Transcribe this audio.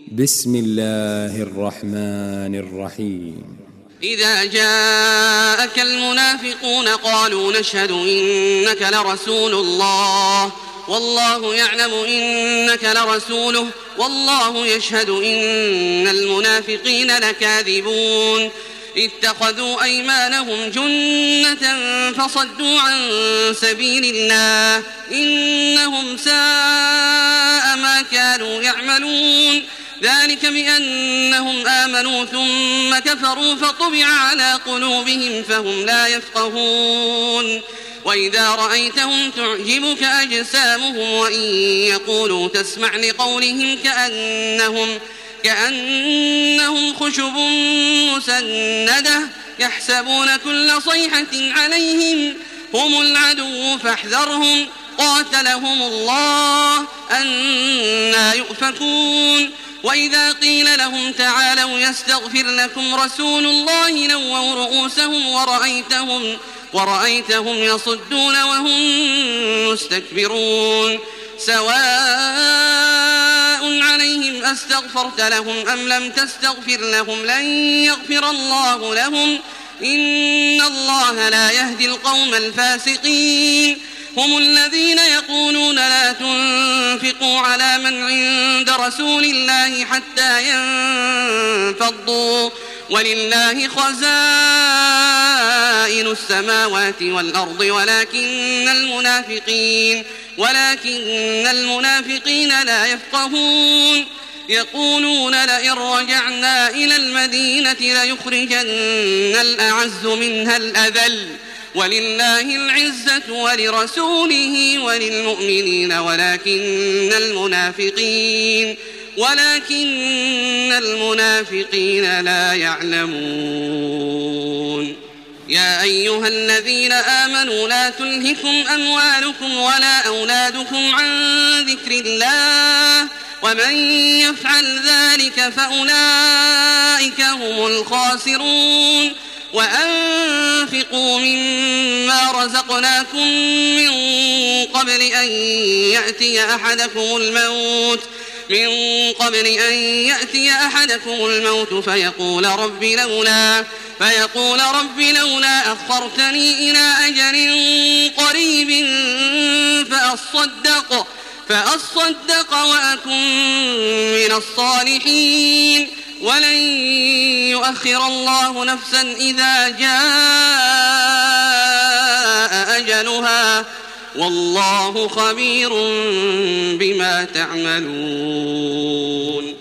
بسم الله الرحمن الرحيم. إذا جاءك المنافقون قالوا نشهد إنك لرسول الله والله يعلم إنك لرسوله والله يشهد إن المنافقين لكاذبون اتخذوا أيمانهم جنة فصدوا عن سبيل الله إنهم ساء ما كانوا يعملون ذلك بأنهم آمنوا ثم كفروا فطبع على قلوبهم فهم لا يفقهون وإذا رأيتهم تعجبك أجسامهم وإن يقولوا تسمع لقولهم كأنهم خشب مسندة يحسبون كل صيحة عليهم هم العدو فاحذرهم قاتلهم الله أنى يؤفكون وإذا قيل لهم تعالوا يستغفر لكم رسول الله نووا رؤوسهم ورأيتهم يصدون وهم مستكبرون سواء عليهم أستغفرت لهم أم لم تستغفر لهم لن يغفر الله لهم إن الله لا يهدي القوم الفاسقين هم الذين يقولون لا تنفقوا على من عند رسول الله حتى ينفضوا ولله خزائن السماوات والأرض ولكن المنافقين لا يفقهون يقولون لئن رجعنا إلى المدينة ليخرجن الأعز منها الأذل ولله العزة ولرسوله وللمؤمنين ولكن المنافقين لا يعلمون يا أيها الذين آمنوا لا تلهكم أموالكم ولا أولادكم عن ذكر الله ومن يفعل ذلك فأولئك هم الخاسرون وأنفقوا مما رزقناكم من قبل أن يأتي أحدكم الموت فيقول رب لولا أخرتني إلى أجل قريب فأصدق وأكن من الصالحين ولن يؤخر الله نفسا إذا جاء أجلها والله خبير بما تعملون.